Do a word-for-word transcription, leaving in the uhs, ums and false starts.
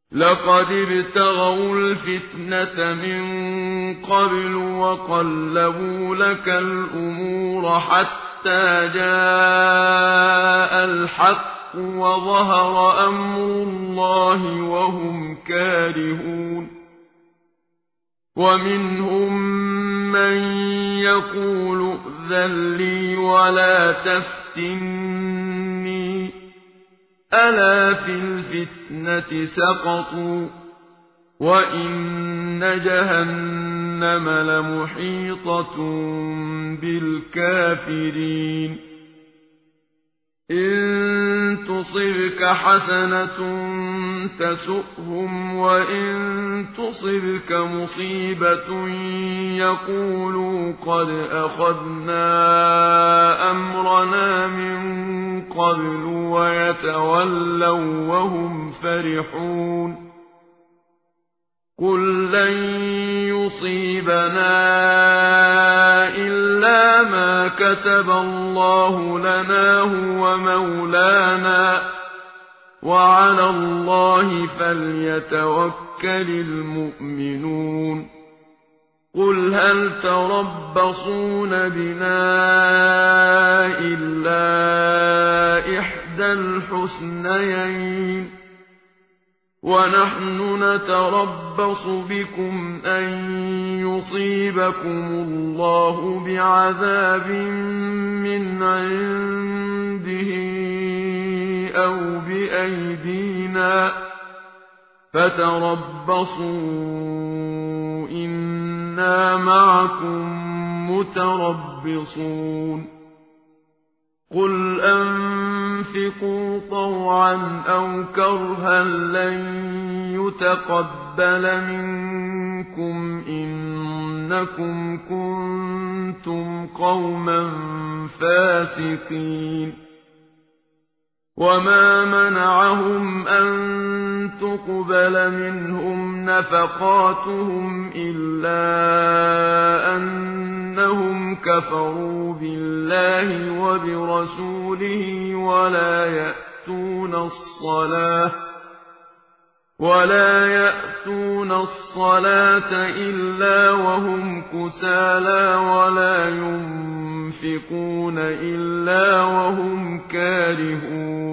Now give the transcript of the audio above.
لقد ابتغوا الفتنة من قبل وقلبوا لك الأمور حتى جاء الحق وظهر أمر الله وهم كارهون ومنهم من يقول ائذن لي ولا تفتني ألا في الفتنة سقطوا وإن جهنم لمحيطة بالكافرين إن تصبك حسنة تسؤهم وإن تصبك مصيبة يقولوا قد أخذنا أمرنا من قبل ويتولوا وهم فرحون قل لن يصيبنا إلا ما كتب الله لنا هو مولانا وعلى الله فليتوكل المؤمنون قل هل تربصون بنا إلا إحدى الحسنيين ونحن نتربص بكم أن يصيبكم الله بعذاب من عنده أو بأيدينا فتربصوا إنا معكم متربصون قل أنفقوا طوعا أو كرها لن يتقبل منكم إنكم كنتم قوما فاسقين وما منعهم أن تقبل منهم نفقاتهم إلا أنهم كفروا بالله وبرسوله ولا يأتون الصلاة ولا يأتون الصلاة إلا وهم كسالى ولا ينفقون إلا وهم كارهون